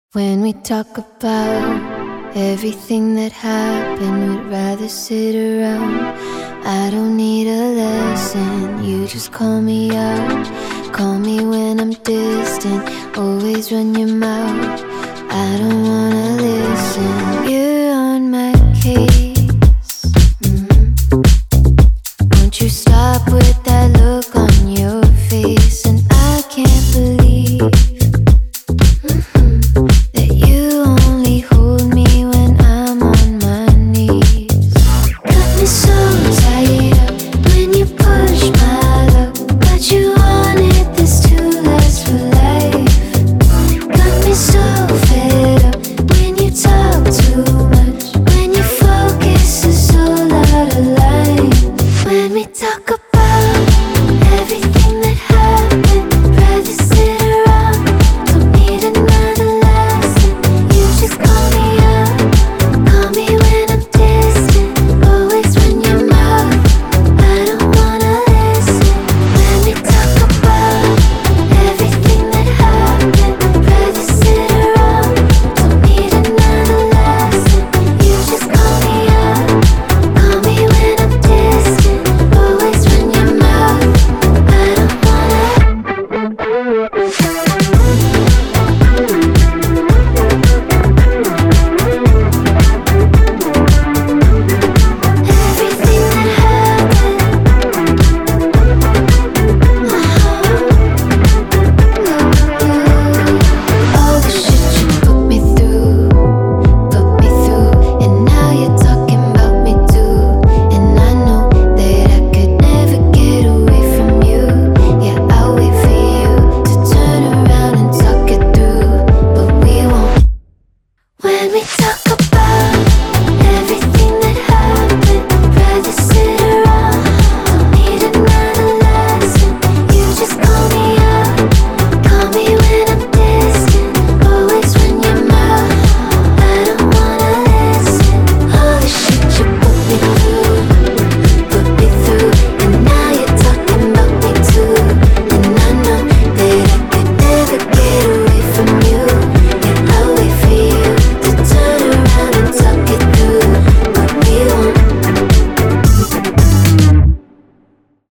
When we talk about everything that happened, we'd rather sit around. I don't need a lesson, you just call me out. Call me when I'm distant, always run your mouth. I don't